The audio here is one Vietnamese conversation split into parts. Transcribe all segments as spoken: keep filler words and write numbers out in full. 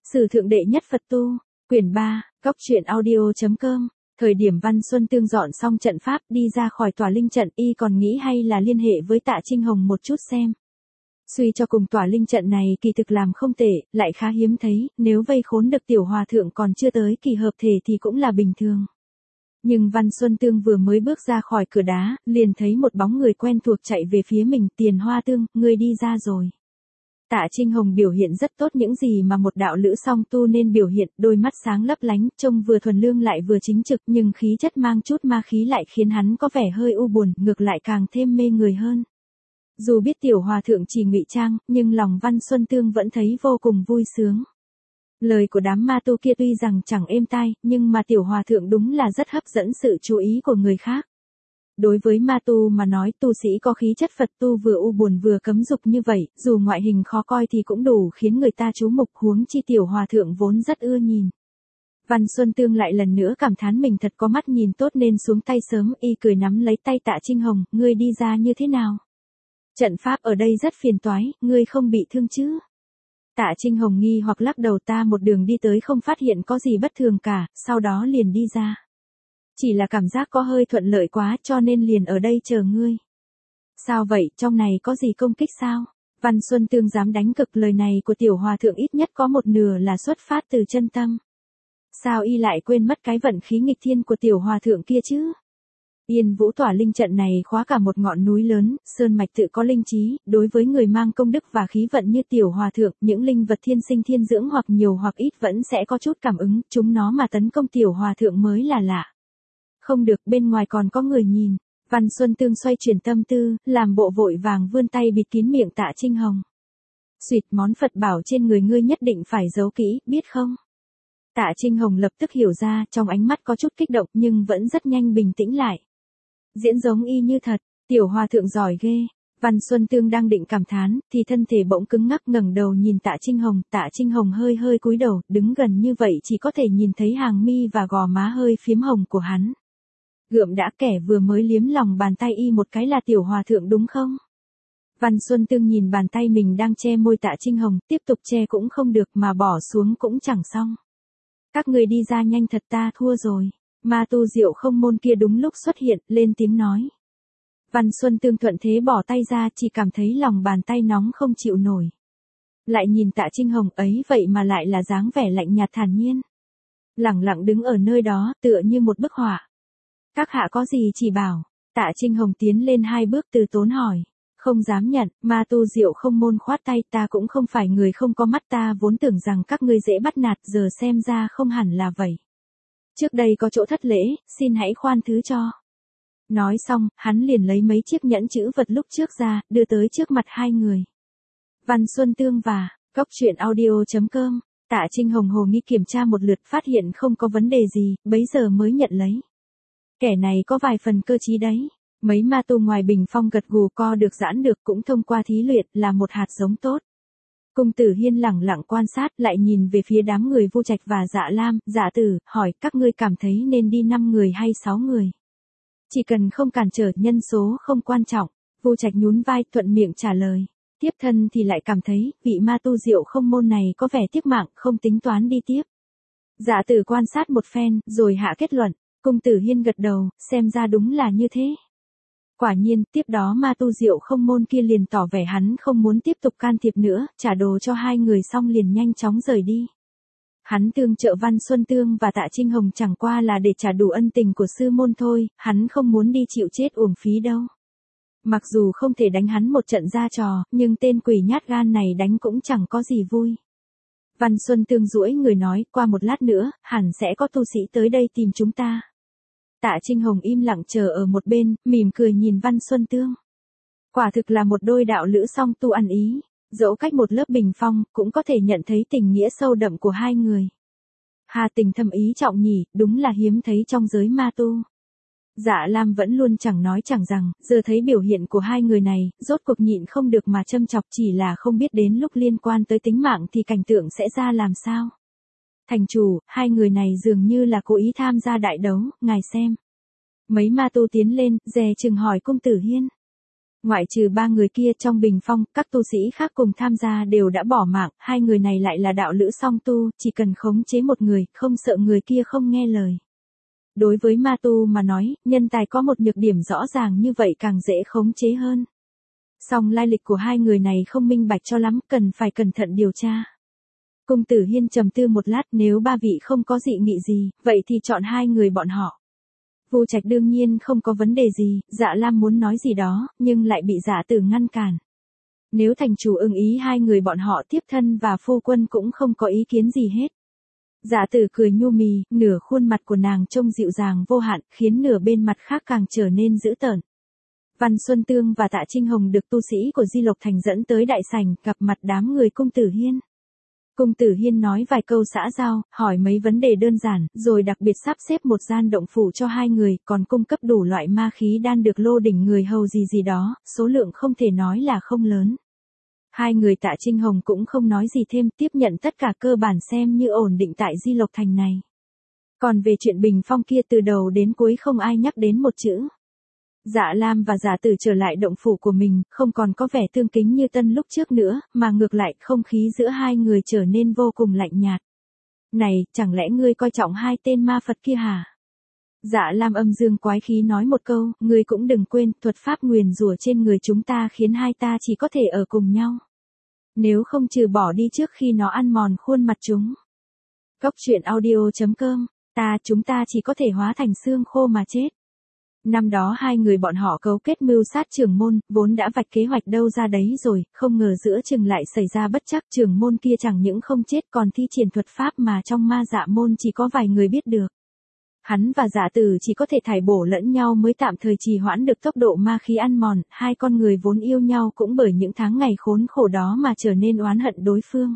Sử thượng đệ nhất Phật tu, quyển ba, góc truyện audio.com. Thời điểm Văn Xuân Tương dọn xong trận pháp đi ra khỏi tòa linh trận, y còn nghĩ hay là liên hệ với Tạ Trinh Hồng một chút xem. Suy cho cùng tòa linh trận này kỳ thực làm không tệ, lại khá hiếm thấy, nếu vây khốn được tiểu hòa thượng còn chưa tới kỳ hợp thể thì cũng là bình thường. Nhưng Văn Xuân Tương vừa mới bước ra khỏi cửa đá, liền thấy một bóng người quen thuộc chạy về phía mình. Tiền Hoa Tương, ngươi đi ra rồi. Tạ Trinh Hồng biểu hiện rất tốt, những gì mà một đạo lữ song tu nên biểu hiện, đôi mắt sáng lấp lánh, trông vừa thuần lương lại vừa chính trực, nhưng khí chất mang chút ma khí lại khiến hắn có vẻ hơi u buồn, ngược lại càng thêm mê người hơn. Dù biết tiểu hòa thượng chỉ ngụy trang, nhưng lòng Văn Xuân Tương vẫn thấy vô cùng vui sướng. Lời của đám ma tu kia tuy rằng chẳng êm tai, nhưng mà tiểu hòa thượng đúng là rất hấp dẫn sự chú ý của người khác. Đối với ma tu mà nói, tu sĩ có khí chất Phật tu vừa u buồn vừa cấm dục như vậy, dù ngoại hình khó coi thì cũng đủ khiến người ta chú mục, huống chi tiểu hòa thượng vốn rất ưa nhìn. Văn Xuân Tương lại lần nữa cảm thán mình thật có mắt nhìn tốt nên xuống tay sớm, y cười nắm lấy tay Tạ Trinh Hồng, ngươi đi ra như thế nào? Trận pháp ở đây rất phiền toái, ngươi không bị thương chứ? Tạ Trinh Hồng nghi hoặc lắc đầu, ta một đường đi tới không phát hiện có gì bất thường cả, sau đó liền đi ra. Chỉ là cảm giác có hơi thuận lợi quá cho nên liền ở đây chờ ngươi. Sao vậy, trong này có gì công kích sao? Văn Xuân Tương dám đánh cực, lời này của tiểu hòa thượng ít nhất có một nửa là xuất phát từ chân tâm. Sao y lại quên mất cái vận khí nghịch thiên của tiểu hòa thượng kia chứ? Yên Vũ tỏa linh trận này khóa cả một ngọn núi lớn, sơn mạch tự có linh trí, đối với người mang công đức và khí vận như tiểu hòa thượng, những linh vật thiên sinh thiên dưỡng hoặc nhiều hoặc ít vẫn sẽ có chút cảm ứng, chúng nó mà tấn công tiểu hòa thượng mới là lạ. Không được, bên ngoài còn có người nhìn. Văn Xuân Tương xoay chuyển tâm tư, làm bộ vội vàng vươn tay bịt kín miệng Tạ Trinh Hồng. Xuyệt, món Phật bảo trên người ngươi nhất định phải giấu kỹ, biết không? Tạ Trinh Hồng lập tức hiểu ra, trong ánh mắt có chút kích động nhưng vẫn rất nhanh bình tĩnh lại. Diễn giống y như thật, tiểu hòa thượng giỏi ghê. Văn Xuân Tương đang định cảm thán, thì thân thể bỗng cứng ngắc, ngẩng đầu nhìn Tạ Trinh Hồng. Tạ Trinh Hồng hơi hơi cúi đầu, đứng gần như vậy chỉ có thể nhìn thấy hàng mi và gò má hơi phiếm hồng của hắn. Gượm đã, kẻ vừa mới liếm lòng bàn tay y một cái là tiểu hòa thượng đúng không? Văn Xuân Tương nhìn bàn tay mình đang che môi Tạ Trinh Hồng, tiếp tục che cũng không được mà bỏ xuống cũng chẳng xong. Các người đi ra nhanh thật, ta thua rồi. Ma tu Diệu Không Môn kia đúng lúc xuất hiện, lên tiếng nói. Văn Xuân Tương thuận thế bỏ tay ra, chỉ cảm thấy lòng bàn tay nóng không chịu nổi. Lại nhìn Tạ Trinh Hồng ấy vậy mà lại là dáng vẻ lạnh nhạt thản nhiên. Lẳng lặng đứng ở nơi đó, tựa như một bức họa. Các hạ có gì chỉ bảo? Tạ Trinh Hồng tiến lên hai bước từ tốn hỏi. Không dám nhận, ma tu Diệu Không Môn khoát tay, ta cũng không phải người không có mắt, ta vốn tưởng rằng các ngươi dễ bắt nạt, giờ xem ra không hẳn là vậy. Trước đây có chỗ thất lễ, xin hãy khoan thứ cho. Nói xong, hắn liền lấy mấy chiếc nhẫn chữ vật lúc trước ra, đưa tới trước mặt hai người. Văn Xuân Tương và góc truyện audio.com. Tạ Trinh Hồng hồ nghi kiểm tra một lượt, phát hiện không có vấn đề gì, bấy giờ mới nhận lấy. Kẻ này có vài phần cơ trí đấy. Mấy ma tu ngoài bình phong gật gù, co được giãn được, cũng thông qua thí luyện, là một hạt giống tốt. Cung Tử Hiên lẳng lặng quan sát, lại nhìn về phía đám người Vu Trạch và Dạ Lam. Dạ Tử, hỏi, các ngươi cảm thấy nên đi năm người hay sáu người? Chỉ cần không cản trở, nhân số không quan trọng. Vu Trạch nhún vai, thuận miệng trả lời. Tiếp thân thì lại cảm thấy, vị ma tu Diệu Không Môn này có vẻ tiếc mạng, không tính toán đi tiếp. Dạ Tử quan sát một phen, rồi hạ kết luận. Cung Tử Hiên gật đầu, xem ra đúng là như thế. Quả nhiên, tiếp đó ma tu Diệu Không Môn kia liền tỏ vẻ hắn không muốn tiếp tục can thiệp nữa, trả đồ cho hai người xong liền nhanh chóng rời đi. Hắn tương trợ Văn Xuân Tương và Tạ Trinh Hồng chẳng qua là để trả đủ ân tình của sư môn thôi, hắn không muốn đi chịu chết uổng phí đâu. Mặc dù không thể đánh hắn một trận ra trò, nhưng tên quỷ nhát gan này đánh cũng chẳng có gì vui. Văn Xuân Tương duỗi người nói, qua một lát nữa, hẳn sẽ có tu sĩ tới đây tìm chúng ta. Tạ Trinh Hồng im lặng chờ ở một bên, mỉm cười nhìn Văn Xuân Tương. Quả thực là một đôi đạo lữ song tu ăn ý, dẫu cách một lớp bình phong, cũng có thể nhận thấy tình nghĩa sâu đậm của hai người. Hà tình thâm ý trọng nhỉ, đúng là hiếm thấy trong giới ma tu. Dạ Lam vẫn luôn chẳng nói chẳng rằng, giờ thấy biểu hiện của hai người này, rốt cuộc nhịn không được mà châm chọc, chỉ là không biết đến lúc liên quan tới tính mạng thì cảnh tượng sẽ ra làm sao. Thành chủ, hai người này dường như là cố ý tham gia đại đấu, ngài xem. Mấy ma tu tiến lên, dè chừng hỏi Cung Tử Hiên. Ngoại trừ ba người kia trong bình phong, các tu sĩ khác cùng tham gia đều đã bỏ mạng, hai người này lại là đạo lữ song tu, chỉ cần khống chế một người, không sợ người kia không nghe lời. Đối với ma tu mà nói, nhân tài có một nhược điểm rõ ràng như vậy càng dễ khống chế hơn. Song lai lịch của hai người này không minh bạch cho lắm, cần phải cẩn thận điều tra. Cung Tử Hiên trầm tư một lát, nếu ba vị không có dị nghị gì, vậy thì chọn hai người bọn họ. Vu Trạch đương nhiên không có vấn đề gì, Dạ Lam muốn nói gì đó, nhưng lại bị Dạ Tử ngăn cản. Nếu thành chủ ưng ý hai người bọn họ tiếp thân và phu quân cũng không có ý kiến gì hết. Dạ Tử cười nhu mì, nửa khuôn mặt của nàng trông dịu dàng vô hạn, khiến nửa bên mặt khác càng trở nên dữ tợn. Văn Xuân Tương và Tạ Trinh Hồng được tu sĩ của Di Lộc Thành dẫn tới đại sảnh, gặp mặt đám người Cung Tử Hiên. Cung Tử Hiên nói vài câu xã giao, hỏi mấy vấn đề đơn giản, rồi đặc biệt sắp xếp một gian động phủ cho hai người, còn cung cấp đủ loại ma khí đan được lô đỉnh người hầu gì gì đó, số lượng không thể nói là không lớn. Hai người Tạ Trinh Hồng cũng không nói gì thêm, tiếp nhận tất cả cơ bản xem như ổn định tại Di Lộc Thành này. Còn về chuyện bình phong kia từ đầu đến cuối không ai nhắc đến một chữ. Dạ Lam và Dạ Tử trở lại động phủ của mình, không còn có vẻ tương kính như tân lúc trước nữa, mà ngược lại không khí giữa hai người trở nên vô cùng lạnh nhạt. Này, chẳng lẽ ngươi coi trọng hai tên ma Phật kia hả? Dạ Lam âm dương quái khí nói một câu, ngươi cũng đừng quên, thuật pháp nguyền rủa trên người chúng ta khiến hai ta chỉ có thể ở cùng nhau. Nếu không trừ bỏ đi trước khi nó ăn mòn khuôn mặt chúng. Cốc truyện audio chấm com, ta chúng ta chỉ có thể hóa thành xương khô mà chết. Năm đó hai người bọn họ cấu kết mưu sát trưởng môn, vốn đã vạch kế hoạch đâu ra đấy rồi, không ngờ giữa chừng lại xảy ra bất trắc, trưởng môn kia chẳng những không chết còn thi triển thuật pháp mà trong ma dạ môn chỉ có vài người biết được. Hắn và Dạ Tử chỉ có thể thải bổ lẫn nhau mới tạm thời trì hoãn được tốc độ ma khí ăn mòn, hai con người vốn yêu nhau cũng bởi những tháng ngày khốn khổ đó mà trở nên oán hận đối phương.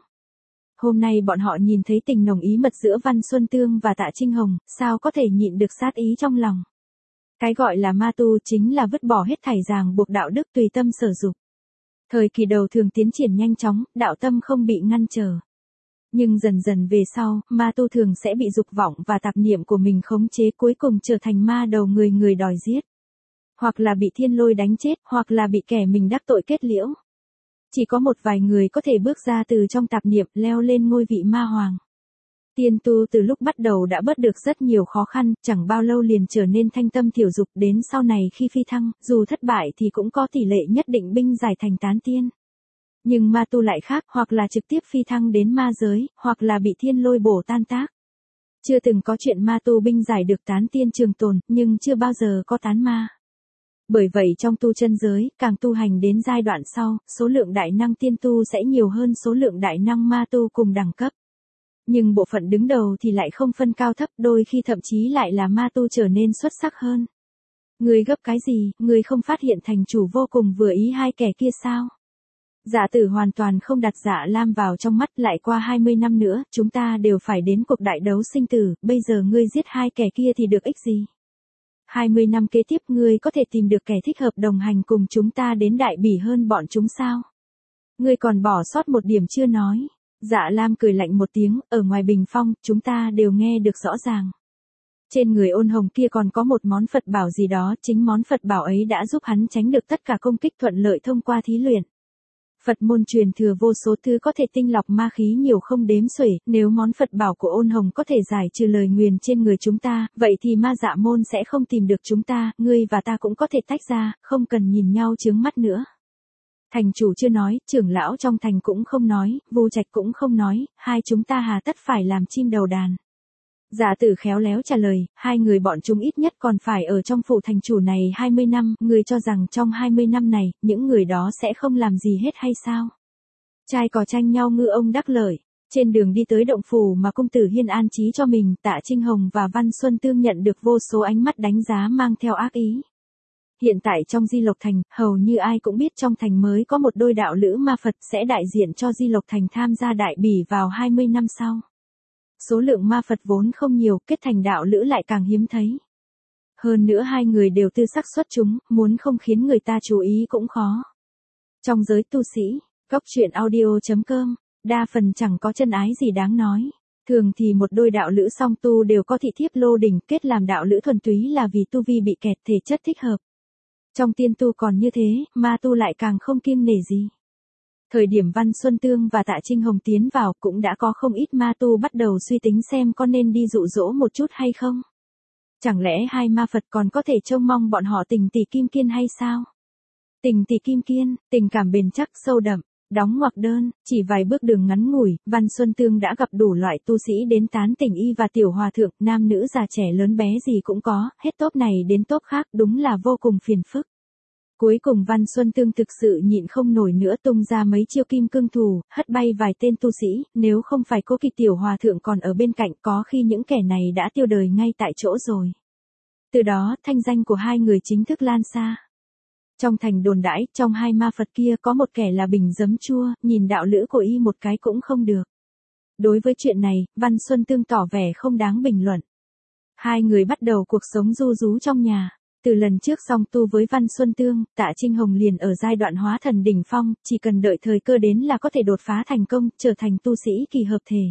Hôm nay bọn họ nhìn thấy tình nồng ý mật giữa Văn Xuân Tương và Tạ Trinh Hồng, sao có thể nhịn được sát ý trong lòng. Cái gọi là ma tu chính là vứt bỏ hết thảy ràng buộc đạo đức tùy tâm sở dục. Thời kỳ đầu thường tiến triển nhanh chóng, đạo tâm không bị ngăn trở. Nhưng dần dần về sau, ma tu thường sẽ bị dục vọng và tạp niệm của mình khống chế cuối cùng trở thành ma đầu người người đòi giết. Hoặc là bị thiên lôi đánh chết, hoặc là bị kẻ mình đắc tội kết liễu. Chỉ có một vài người có thể bước ra từ trong tạp niệm leo lên ngôi vị ma hoàng. Tiên tu từ lúc bắt đầu đã bớt được rất nhiều khó khăn, chẳng bao lâu liền trở nên thanh tâm thiểu dục, đến sau này khi phi thăng, dù thất bại thì cũng có tỷ lệ nhất định binh giải thành tán tiên. Nhưng ma tu lại khác, hoặc là trực tiếp phi thăng đến ma giới, hoặc là bị thiên lôi bổ tan tác. Chưa từng có chuyện ma tu binh giải được tán tiên trường tồn, nhưng chưa bao giờ có tán ma. Bởi vậy trong tu chân giới, càng tu hành đến giai đoạn sau, số lượng đại năng tiên tu sẽ nhiều hơn số lượng đại năng ma tu cùng đẳng cấp. Nhưng bộ phận đứng đầu thì lại không phân cao thấp, đôi khi thậm chí lại là ma tu trở nên xuất sắc hơn. Người gấp cái gì, người không phát hiện thành chủ vô cùng vừa ý hai kẻ kia sao? Dạ Tử hoàn toàn không đặt Dạ Lam vào trong mắt, lại qua hai mươi năm nữa, chúng ta đều phải đến cuộc đại đấu sinh tử, bây giờ ngươi giết hai kẻ kia thì được ích gì? hai mươi năm kế tiếp ngươi có thể tìm được kẻ thích hợp đồng hành cùng chúng ta đến đại bỉ hơn bọn chúng sao? Ngươi còn bỏ sót một điểm chưa nói. Dạ Lam cười lạnh một tiếng, ở ngoài bình phong, chúng ta đều nghe được rõ ràng. Trên người Ôn Hồng kia còn có một món Phật bảo gì đó, chính món Phật bảo ấy đã giúp hắn tránh được tất cả công kích thuận lợi thông qua thí luyện. Phật môn truyền thừa vô số thứ có thể tinh lọc ma khí nhiều không đếm xuể, nếu món Phật bảo của Ôn Hồng có thể giải trừ lời nguyền trên người chúng ta, vậy thì ma dạ môn sẽ không tìm được chúng ta, ngươi và ta cũng có thể tách ra, không cần nhìn nhau chướng mắt nữa. Thành chủ chưa nói, trưởng lão trong thành cũng không nói, Vu Trạch cũng không nói, hai chúng ta hà tất phải làm chim đầu đàn. Dạ Tử khéo léo trả lời, hai người bọn chúng ít nhất còn phải ở trong phủ thành chủ này hai mươi năm, người cho rằng trong hai mươi năm này, những người đó sẽ không làm gì hết hay sao? Trai cò tranh nhau ngư ông đắc lợi. Trên đường đi tới động phủ mà Cung Tử Hiên an trí cho mình, Tạ Trinh Hồng và Văn Xuân Tương nhận được vô số ánh mắt đánh giá mang theo ác ý. Hiện tại trong Di Lộc Thành, hầu như ai cũng biết trong thành mới có một đôi đạo lữ ma Phật sẽ đại diện cho Di Lộc Thành tham gia đại bỉ vào hai mươi năm sau. Số lượng ma Phật vốn không nhiều, kết thành đạo lữ lại càng hiếm thấy. Hơn nữa hai người đều tư sắc xuất chúng, muốn không khiến người ta chú ý cũng khó. Trong giới tu sĩ, cốc truyện audio chấm com, đa phần chẳng có chân ái gì đáng nói. Thường thì một đôi đạo lữ song tu đều có thị thiếp lô đỉnh, kết làm đạo lữ thuần túy là vì tu vi bị kẹt, thể chất thích hợp. Trong tiên tu còn như thế, ma tu lại càng không kiêng nể gì. Thời điểm Văn Xuân Tương và Tạ Trinh Hồng tiến vào cũng đã có không ít ma tu bắt đầu suy tính xem có nên đi dụ dỗ một chút hay không. Chẳng lẽ hai ma Phật còn có thể trông mong bọn họ tình tỷ kim kiên hay sao? Tình tỷ kim kiên, tình cảm bền chắc sâu đậm, đóng ngoặc đơn, chỉ vài bước đường ngắn ngủi, Văn Xuân Tương đã gặp đủ loại tu sĩ đến tán tỉnh y và tiểu hòa thượng, nam nữ già trẻ lớn bé gì cũng có, hết tốp này đến tốp khác, đúng là vô cùng phiền phức. Cuối cùng Văn Xuân Tương thực sự nhịn không nổi nữa, tung ra mấy chiêu kim cương thủ, hất bay vài tên tu sĩ, nếu không phải Cố Kỳ tiểu hòa thượng còn ở bên cạnh, có khi những kẻ này đã tiêu đời ngay tại chỗ rồi. Từ đó, thanh danh của hai người chính thức lan xa. Trong thành đồn đãi, trong hai ma Phật kia có một kẻ là bình giấm chua, nhìn đạo lữ của y một cái cũng không được. Đối với chuyện này, Văn Xuân Tương tỏ vẻ không đáng bình luận. Hai người bắt đầu cuộc sống du rú trong nhà. Từ lần trước song tu với Văn Xuân Tương, Tạ Trinh Hồng liền ở giai đoạn hóa thần đỉnh phong, chỉ cần đợi thời cơ đến là có thể đột phá thành công, trở thành tu sĩ kỳ hợp thể.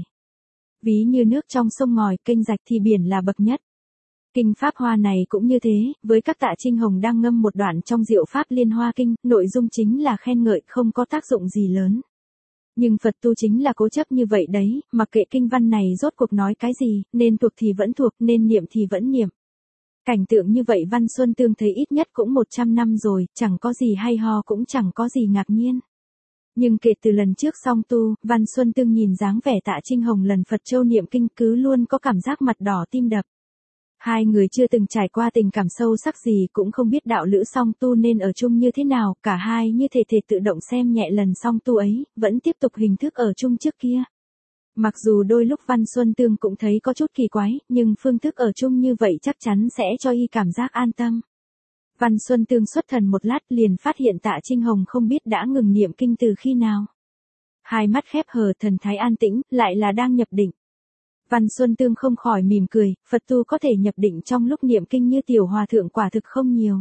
Ví như nước trong sông ngòi, kênh rạch thì biển là bậc nhất. Kinh Pháp Hoa này cũng như thế, với các Tạ Trinh Hồng đang ngâm một đoạn trong Diệu Pháp Liên Hoa Kinh, nội dung chính là khen ngợi, không có tác dụng gì lớn. Nhưng Phật tu chính là cố chấp như vậy đấy, mặc kệ kinh văn này rốt cuộc nói cái gì, nên thuộc thì vẫn thuộc, nên niệm thì vẫn niệm. Cảnh tượng như vậy Văn Xuân Tương thấy ít nhất cũng một trăm năm rồi, chẳng có gì hay ho cũng chẳng có gì ngạc nhiên. Nhưng kể từ lần trước song tu, Văn Xuân Tương nhìn dáng vẻ Tạ Trinh Hồng lần Phật châu niệm kinh cứ luôn có cảm giác mặt đỏ tim đập. Hai người chưa từng trải qua tình cảm sâu sắc gì, cũng không biết đạo lữ song tu nên ở chung như thế nào, cả hai như thể thể tự động xem nhẹ lần song tu ấy, vẫn tiếp tục hình thức ở chung trước kia. Mặc dù đôi lúc Văn Xuân Tương cũng thấy có chút kỳ quái, nhưng phương thức ở chung như vậy chắc chắn sẽ cho y cảm giác an tâm. Văn Xuân Tương xuất thần một lát liền phát hiện Tạ Trinh Hồng không biết đã ngừng niệm kinh từ khi nào. Hai mắt khép hờ, thần thái an tĩnh, lại là đang nhập định. Văn Xuân Tương không khỏi mỉm cười, Phật tu có thể nhập định trong lúc niệm kinh như tiểu hòa thượng quả thực không nhiều.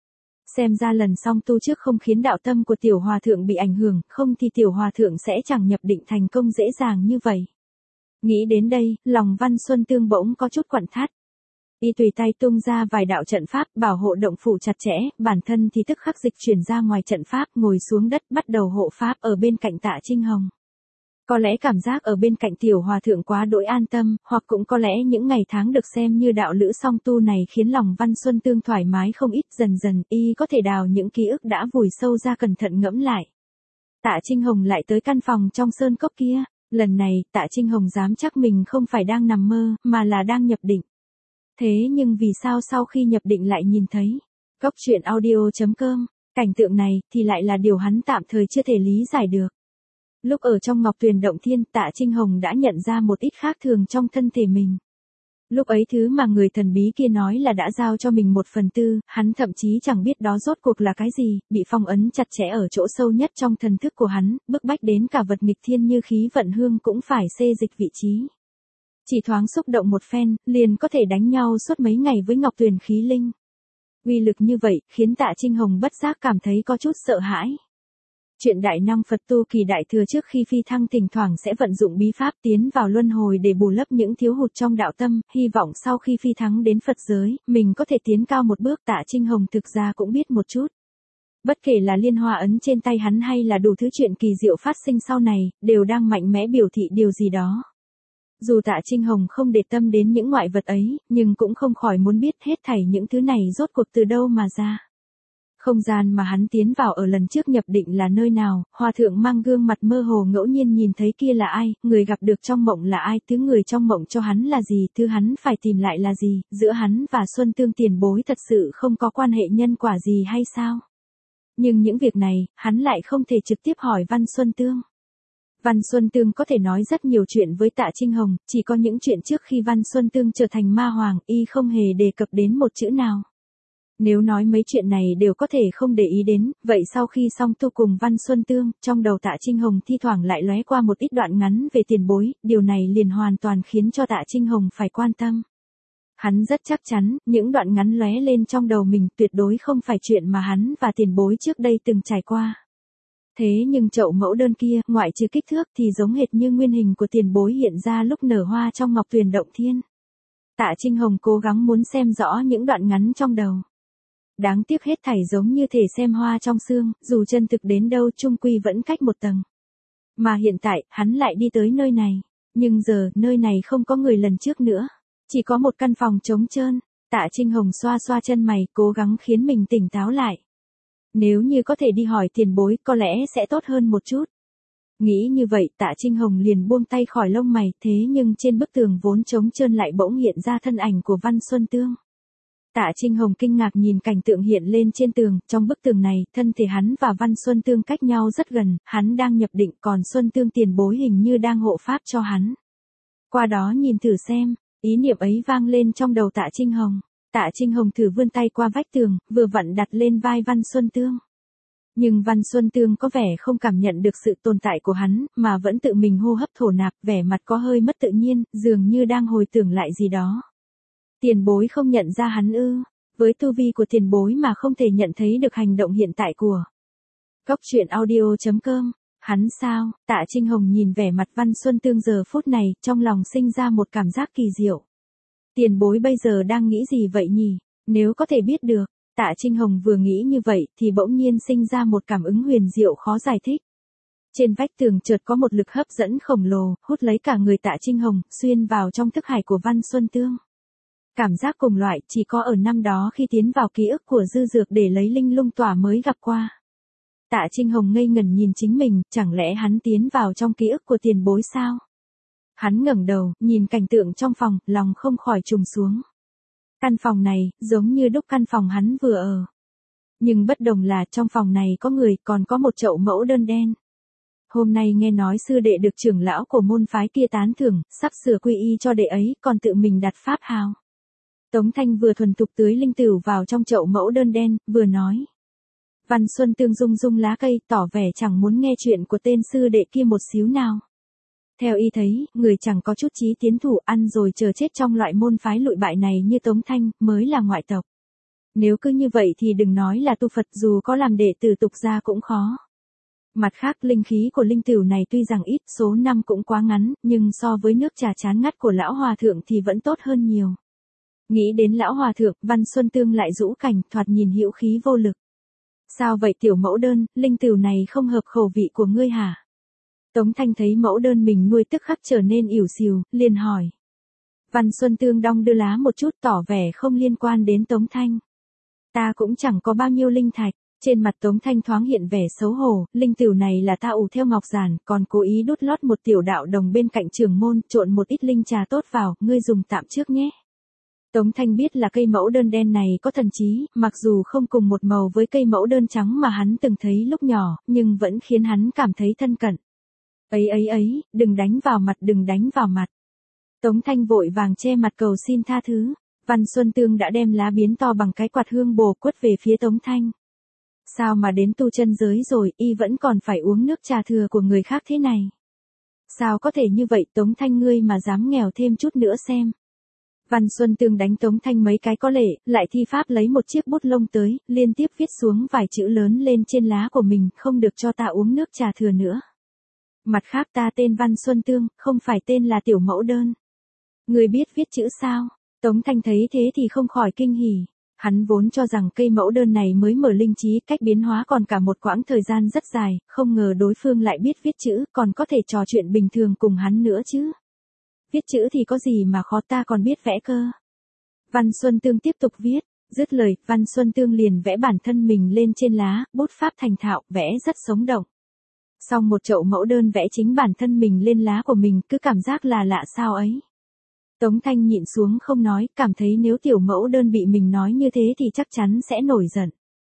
Xem ra lần song tu trước không khiến đạo tâm của tiểu hòa thượng bị ảnh hưởng, không thì tiểu hòa thượng sẽ chẳng nhập định thành công dễ dàng như vậy. Nghĩ đến đây, lòng Văn Xuân Tương bỗng có chút quặn thắt. Y tùy tay tung ra vài đạo trận pháp bảo hộ động phủ chặt chẽ, bản thân thì tức khắc dịch chuyển ra ngoài trận pháp, ngồi xuống đất bắt đầu hộ pháp ở bên cạnh Tạ Trinh Hồng. Có lẽ cảm giác ở bên cạnh tiểu hòa thượng quá đỗi an tâm, hoặc cũng có lẽ những ngày tháng được xem như đạo lữ song tu này khiến lòng Văn Xuân Tương thoải mái không ít, dần dần y có thể đào những ký ức đã vùi sâu ra cẩn thận ngẫm lại. Tạ Trinh Hồng lại tới căn phòng trong sơn cốc kia, lần này Tạ Trinh Hồng dám chắc mình không phải đang nằm mơ, mà là đang nhập định. Thế nhưng vì sao sau khi nhập định lại nhìn thấy Cốc truyện audio chấm com, cảnh tượng này thì lại là điều hắn tạm thời chưa thể lý giải được. Lúc ở trong Ngọc Tuyền Động Thiên, Tạ Trinh Hồng đã nhận ra một ít khác thường trong thân thể mình. Lúc ấy thứ mà người thần bí kia nói là đã giao cho mình một phần tư, hắn thậm chí chẳng biết đó rốt cuộc là cái gì, bị phong ấn chặt chẽ ở chỗ sâu nhất trong thần thức của hắn, bức bách đến cả vật nghịch thiên như khí vận hương cũng phải xê dịch vị trí. Chỉ thoáng xúc động một phen, liền có thể đánh nhau suốt mấy ngày với Ngọc Tuyền khí linh. Uy lực như vậy, khiến Tạ Trinh Hồng bất giác cảm thấy có chút sợ hãi. Chuyện đại năng Phật tu kỳ đại thừa trước khi phi thăng thỉnh thoảng sẽ vận dụng bí pháp tiến vào luân hồi để bù lấp những thiếu hụt trong đạo tâm, hy vọng sau khi phi thăng đến Phật giới, mình có thể tiến cao một bước. Tạ Trinh Hồng thực ra cũng biết một chút. Bất kể là liên hoa ấn trên tay hắn hay là đủ thứ chuyện kỳ diệu phát sinh sau này, đều đang mạnh mẽ biểu thị điều gì đó. Dù Tạ Trinh Hồng không để tâm đến những ngoại vật ấy, nhưng cũng không khỏi muốn biết hết thảy những thứ này rốt cuộc từ đâu mà ra. Không gian mà hắn tiến vào ở lần trước nhập định là nơi nào, hòa thượng mang gương mặt mơ hồ ngẫu nhiên nhìn thấy kia là ai, người gặp được trong mộng là ai, thứ người trong mộng cho hắn là gì, thứ hắn phải tìm lại là gì, giữa hắn và Xuân Tương tiền bối thật sự không có quan hệ nhân quả gì hay sao? Nhưng những việc này, hắn lại không thể trực tiếp hỏi Văn Xuân Tương. Văn Xuân Tương có thể nói rất nhiều chuyện với Tạ Trinh Hồng, chỉ có những chuyện trước khi Văn Xuân Tương trở thành ma hoàng, y không hề đề cập đến một chữ nào. Nếu nói mấy chuyện này đều có thể không để ý đến, vậy sau khi xong tu cùng Văn Xuân Tương, trong đầu Tạ Trinh Hồng thi thoảng lại lóe qua một ít đoạn ngắn về tiền bối, điều này liền hoàn toàn khiến cho Tạ Trinh Hồng phải quan tâm. Hắn rất chắc chắn, những đoạn ngắn lóe lên trong đầu mình tuyệt đối không phải chuyện mà hắn và tiền bối trước đây từng trải qua. Thế nhưng chậu mẫu đơn kia, ngoại trừ kích thước thì giống hệt như nguyên hình của tiền bối hiện ra lúc nở hoa trong Ngọc Tuyền Động Thiên. Tạ Trinh Hồng cố gắng muốn xem rõ những đoạn ngắn trong đầu. Đáng tiếc hết thảy giống như thể xem hoa trong sương, dù chân thực đến đâu chung quy vẫn cách một tầng. Mà hiện tại, hắn lại đi tới nơi này. Nhưng giờ, nơi này không có người lần trước nữa. Chỉ có một căn phòng trống trơn. Tạ Trinh Hồng xoa xoa chân mày, cố gắng khiến mình tỉnh táo lại. Nếu như có thể đi hỏi tiền bối, có lẽ sẽ tốt hơn một chút. Nghĩ như vậy, Tạ Trinh Hồng liền buông tay khỏi lông mày, thế nhưng trên bức tường vốn trống trơn lại bỗng hiện ra thân ảnh của Văn Xuân Tương. Tạ Trinh Hồng kinh ngạc nhìn cảnh tượng hiện lên trên tường, trong bức tường này, thân thể hắn và Văn Xuân Tương cách nhau rất gần, hắn đang nhập định, còn Xuân Tương tiền bối hình như đang hộ pháp cho hắn. Qua đó nhìn thử xem, ý niệm ấy vang lên trong đầu Tạ Trinh Hồng. Tạ Trinh Hồng thử vươn tay qua vách tường, vừa vặn đặt lên vai Văn Xuân Tương. Nhưng Văn Xuân Tương có vẻ không cảm nhận được sự tồn tại của hắn, mà vẫn tự mình hô hấp thổ nạp, vẻ mặt có hơi mất tự nhiên, dường như đang hồi tưởng lại gì đó. Tiền bối không nhận ra hắn ư? Với tu vi của tiền bối mà không thể nhận thấy được hành động hiện tại của. Cốc truyện audio chấm com. Hắn sao? Tạ Trinh Hồng nhìn vẻ mặt Văn Xuân Tương giờ phút này, trong lòng sinh ra một cảm giác kỳ diệu. Tiền bối bây giờ đang nghĩ gì vậy nhỉ? Nếu có thể biết được. Tạ Trinh Hồng vừa nghĩ như vậy thì bỗng nhiên sinh ra một cảm ứng huyền diệu khó giải thích. Trên vách tường chợt có một lực hấp dẫn khổng lồ, hút lấy cả người Tạ Trinh Hồng, xuyên vào trong thức hải của Văn Xuân Tương. Cảm giác cùng loại chỉ có ở năm đó khi tiến vào ký ức của Dư Dược để lấy linh lung tỏa mới gặp qua. Tạ Trinh Hồng ngây ngẩn nhìn chính mình, chẳng lẽ hắn tiến vào trong ký ức của tiền bối sao? Hắn ngẩng đầu, nhìn cảnh tượng trong phòng, lòng không khỏi trùng xuống. Căn phòng này, giống như đúc căn phòng hắn vừa ở. Nhưng bất đồng là trong phòng này có người, còn có một chậu mẫu đơn đen. Hôm nay nghe nói sư đệ được trưởng lão của môn phái kia tán thưởng, sắp sửa quy y cho đệ ấy, còn tự mình đặt pháp hào. Tống Thanh vừa thuần thục tưới linh tửu vào trong chậu mẫu đơn đen, vừa nói. Văn Xuân Tương rung rung lá cây, tỏ vẻ chẳng muốn nghe chuyện của tên sư đệ kia một xíu nào. Theo y thấy, người chẳng có chút chí tiến thủ, ăn rồi chờ chết trong loại môn phái lụi bại này như Tống Thanh, mới là ngoại tộc. Nếu cứ như vậy thì đừng nói là tu Phật, dù có làm đệ tử tục gia cũng khó. Mặt khác, linh khí của linh tửu này tuy rằng ít, số năm cũng quá ngắn, nhưng so với nước trà chán ngắt của lão hòa thượng thì vẫn tốt hơn nhiều. Nghĩ đến lão hòa thượng, Văn Xuân Tương lại rũ cảnh, thoạt nhìn hữu khí vô lực. Sao vậy tiểu mẫu đơn, linh tửu này không hợp khẩu vị của ngươi hả? Tống Thanh thấy mẫu đơn mình nuôi tức khắc trở nên ỉu xìu, liền hỏi. Văn Xuân Tương đong đưa lá một chút, tỏ vẻ không liên quan đến Tống Thanh. Ta cũng chẳng có bao nhiêu linh thạch. Trên mặt Tống Thanh thoáng hiện vẻ xấu hổ, linh tửu này là ta ủ theo ngọc giản, còn cố ý đút lót một tiểu đạo đồng bên cạnh trưởng môn, trộn một ít linh trà tốt vào, ngươi dùng tạm trước nhé. Tống Thanh biết là cây mẫu đơn đen này có thần trí, mặc dù không cùng một màu với cây mẫu đơn trắng mà hắn từng thấy lúc nhỏ, nhưng vẫn khiến hắn cảm thấy thân cận. Ấy ấy ấy, đừng đánh vào mặt, đừng đánh vào mặt. Tống Thanh vội vàng che mặt cầu xin tha thứ. Văn Xuân Tương đã đem lá biến to bằng cái quạt hương bồ quất về phía Tống Thanh. Sao mà đến tu chân giới rồi, y vẫn còn phải uống nước trà thừa của người khác thế này? Sao có thể như vậy, Tống Thanh ngươi mà dám nghèo thêm chút nữa xem. Văn Xuân Tương đánh Tống Thanh mấy cái có lệ, lại thi pháp lấy một chiếc bút lông tới, liên tiếp viết xuống vài chữ lớn lên trên lá của mình, không được cho ta uống nước trà thừa nữa. Mặt khác ta tên Văn Xuân Tương, không phải tên là tiểu mẫu đơn. Người biết viết chữ sao? Tống Thanh thấy thế thì không khỏi kinh hỉ. Hắn vốn cho rằng cây mẫu đơn này mới mở linh trí, cách biến hóa còn cả một quãng thời gian rất dài, không ngờ đối phương lại biết viết chữ, còn có thể trò chuyện bình thường cùng hắn nữa chứ. Viết chữ thì có gì mà khó, ta còn biết vẽ cơ. Văn Xuân Tương tiếp tục viết, dứt lời, Văn Xuân Tương liền vẽ bản thân mình lên trên lá, bút pháp thành thạo, vẽ rất sống động. Xong một chậu mẫu đơn vẽ chính bản thân mình lên lá của mình, cứ cảm giác là lạ sao ấy. Tống Thanh nhịn xuống không nói, cảm thấy nếu tiểu mẫu đơn bị mình nói như thế thì chắc chắn sẽ nổi giận.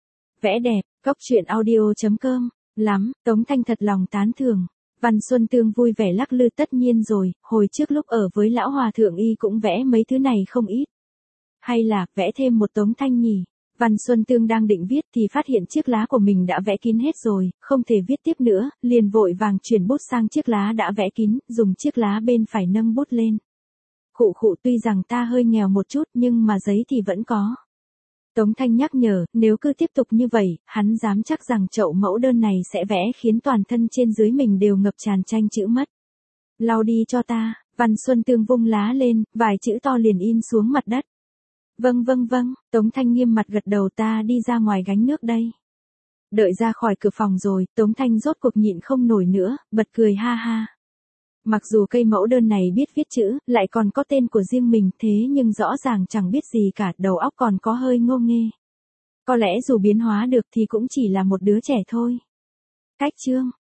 Vẽ đẹp, cốc truyện audio chấm com, lắm, Tống Thanh thật lòng tán thưởng. Văn Xuân Tương vui vẻ lắc lư, tất nhiên rồi, hồi trước lúc ở với lão hòa thượng y cũng vẽ mấy thứ này không ít. Hay là, vẽ thêm một Tống Thanh nhỉ? Văn Xuân Tương đang định viết thì phát hiện chiếc lá của mình đã vẽ kín hết rồi, không thể viết tiếp nữa, liền vội vàng chuyển bút sang chiếc lá đã vẽ kín, dùng chiếc lá bên phải nâng bút lên. Khụ khụ, tuy rằng ta hơi nghèo một chút nhưng mà giấy thì vẫn có. Tống Thanh nhắc nhở, nếu cứ tiếp tục như vậy, hắn dám chắc rằng chậu mẫu đơn này sẽ vẽ khiến toàn thân trên dưới mình đều ngập tràn tranh chữ mất. Lau đi cho ta. Văn Xuân Tương vung lá lên, vài chữ to liền in xuống mặt đất. Vâng vâng vâng, Tống Thanh nghiêm mặt gật đầu, ta đi ra ngoài gánh nước đây. Đợi ra khỏi cửa phòng rồi, Tống Thanh rốt cuộc nhịn không nổi nữa, bật cười ha ha. Mặc dù cây mẫu đơn này biết viết chữ, lại còn có tên của riêng mình, thế nhưng rõ ràng chẳng biết gì cả, đầu óc còn có hơi ngô nghê. Có lẽ dù biến hóa được thì cũng chỉ là một đứa trẻ thôi. Cách chương